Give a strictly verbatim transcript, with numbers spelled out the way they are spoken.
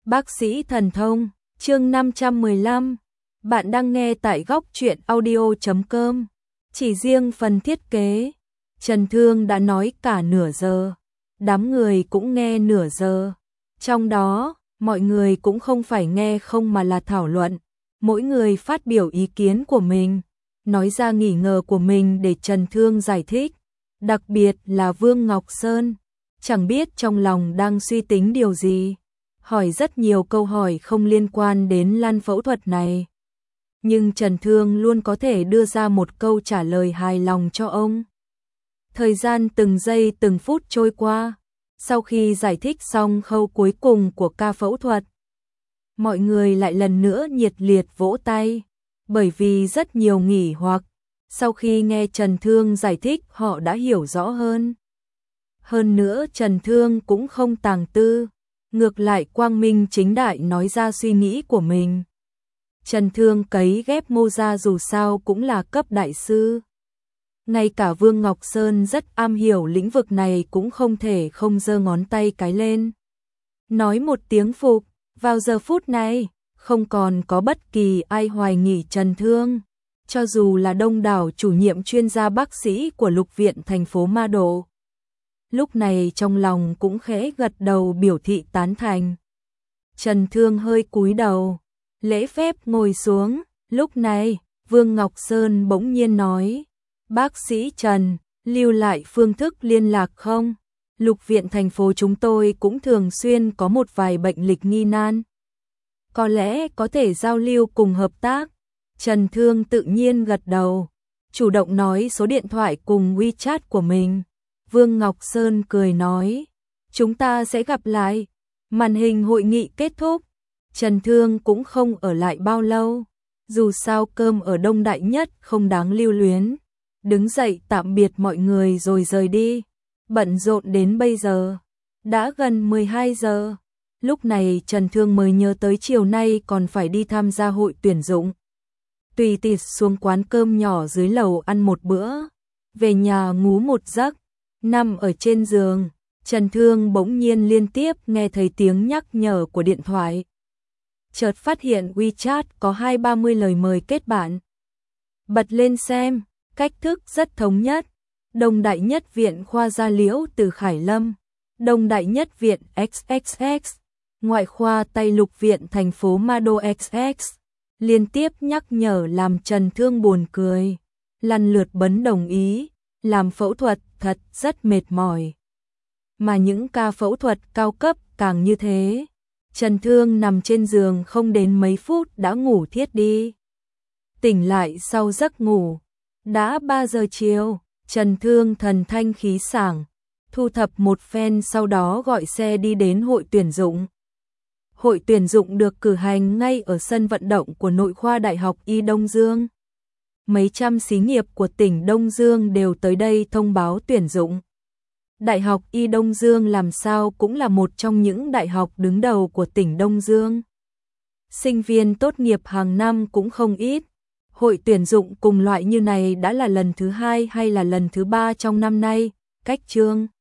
Bác sĩ thần thông, chương năm trăm mười lăm. Bạn đang nghe tại góc truyện audio chấm com. Chỉ riêng phần thiết kế, Trần Thương đã nói cả nửa giờ, đám người cũng nghe nửa giờ. Trong đó, mọi người cũng không phải nghe không mà là thảo luận, mỗi người phát biểu ý kiến của mình, nói ra nghi ngờ của mình để Trần Thương giải thích. Đặc biệt là Vương Ngọc Sơn, chẳng biết trong lòng đang suy tính điều gì, hỏi rất nhiều câu hỏi không liên quan đến lần phẫu thuật này. Nhưng Trần Thương luôn có thể đưa ra một câu trả lời hài lòng cho ông. Thời gian từng giây từng phút trôi qua, sau khi giải thích xong khâu cuối cùng của ca phẫu thuật, mọi người lại lần nữa nhiệt liệt vỗ tay, bởi vì rất nhiều nghỉ hoặc, sau khi nghe Trần Thương giải thích họ đã hiểu rõ hơn. Hơn nữa Trần Thương cũng không tàng tư, ngược lại quang minh chính đại nói ra suy nghĩ của mình. Trần Thương cấy ghép mô ra dù sao cũng là cấp đại sư. Ngay cả Vương Ngọc Sơn rất am hiểu lĩnh vực này cũng không thể không giơ ngón tay cái lên. Nói một tiếng phục, vào giờ phút này, không còn có bất kỳ ai hoài nghi Trần Thương. Cho dù là đông đảo chủ nhiệm chuyên gia bác sĩ của Lục viện thành phố Ma Độ, lúc này trong lòng cũng khẽ gật đầu biểu thị tán thành. Trần Thương hơi cúi đầu, lễ phép ngồi xuống. Lúc này, Vương Ngọc Sơn bỗng nhiên nói: "Bác sĩ Trần, lưu lại phương thức liên lạc không? Lục viện thành phố chúng tôi cũng thường xuyên có một vài bệnh lịch nghi nan. Có lẽ có thể giao lưu cùng hợp tác." Trần Thương tự nhiên gật đầu, chủ động nói số điện thoại cùng WeChat của mình. Vương Ngọc Sơn cười nói: "Chúng ta sẽ gặp lại." Màn hình hội nghị kết thúc, Trần Thương cũng không ở lại bao lâu, dù sao cơm ở Đông Đại Nhất không đáng lưu luyến. Đứng dậy tạm biệt mọi người rồi rời đi, bận rộn đến bây giờ, đã gần mười hai giờ. Lúc này Trần Thương mới nhớ tới chiều nay còn phải đi tham gia hội tuyển dụng. Tùy tiệc xuống quán cơm nhỏ dưới lầu ăn một bữa, về nhà ngủ một giấc, nằm ở trên giường, Trần Thương bỗng nhiên liên tiếp nghe thấy tiếng nhắc nhở của điện thoại. Chợt phát hiện WeChat có hai ba mươi lời mời kết bạn. Bật lên xem, cách thức rất thống nhất. Đông Đại Nhất Viện Khoa Da Liễu Từ Khải Lâm, Đông Đại Nhất Viện ích ích ích, Ngoại khoa Tây Lục Viện thành phố Ma Đô ích ích. Liên tiếp nhắc nhở làm Trần Thương buồn cười, lần lượt bấm đồng ý. Làm phẫu thuật thật rất mệt mỏi, mà những ca phẫu thuật cao cấp càng như thế. Trần Thương nằm trên giường không đến mấy phút đã ngủ thiếp đi. Tỉnh lại sau giấc ngủ, đã ba giờ chiều, Trần Thương thần thanh khí sảng, thu thập một phen sau đó gọi xe đi đến hội tuyển dụng. Hội tuyển dụng được cử hành ngay ở sân vận động của nội khoa Đại học Y Đông Dương. Mấy trăm xí nghiệp của tỉnh Đông Dương đều tới đây thông báo tuyển dụng. Đại học Y Đông Dương làm sao cũng là một trong những đại học đứng đầu của tỉnh Đông Dương. Sinh viên tốt nghiệp hàng năm cũng không ít. Hội tuyển dụng cùng loại như này đã là lần thứ hai hay là lần thứ ba trong năm nay, cách chương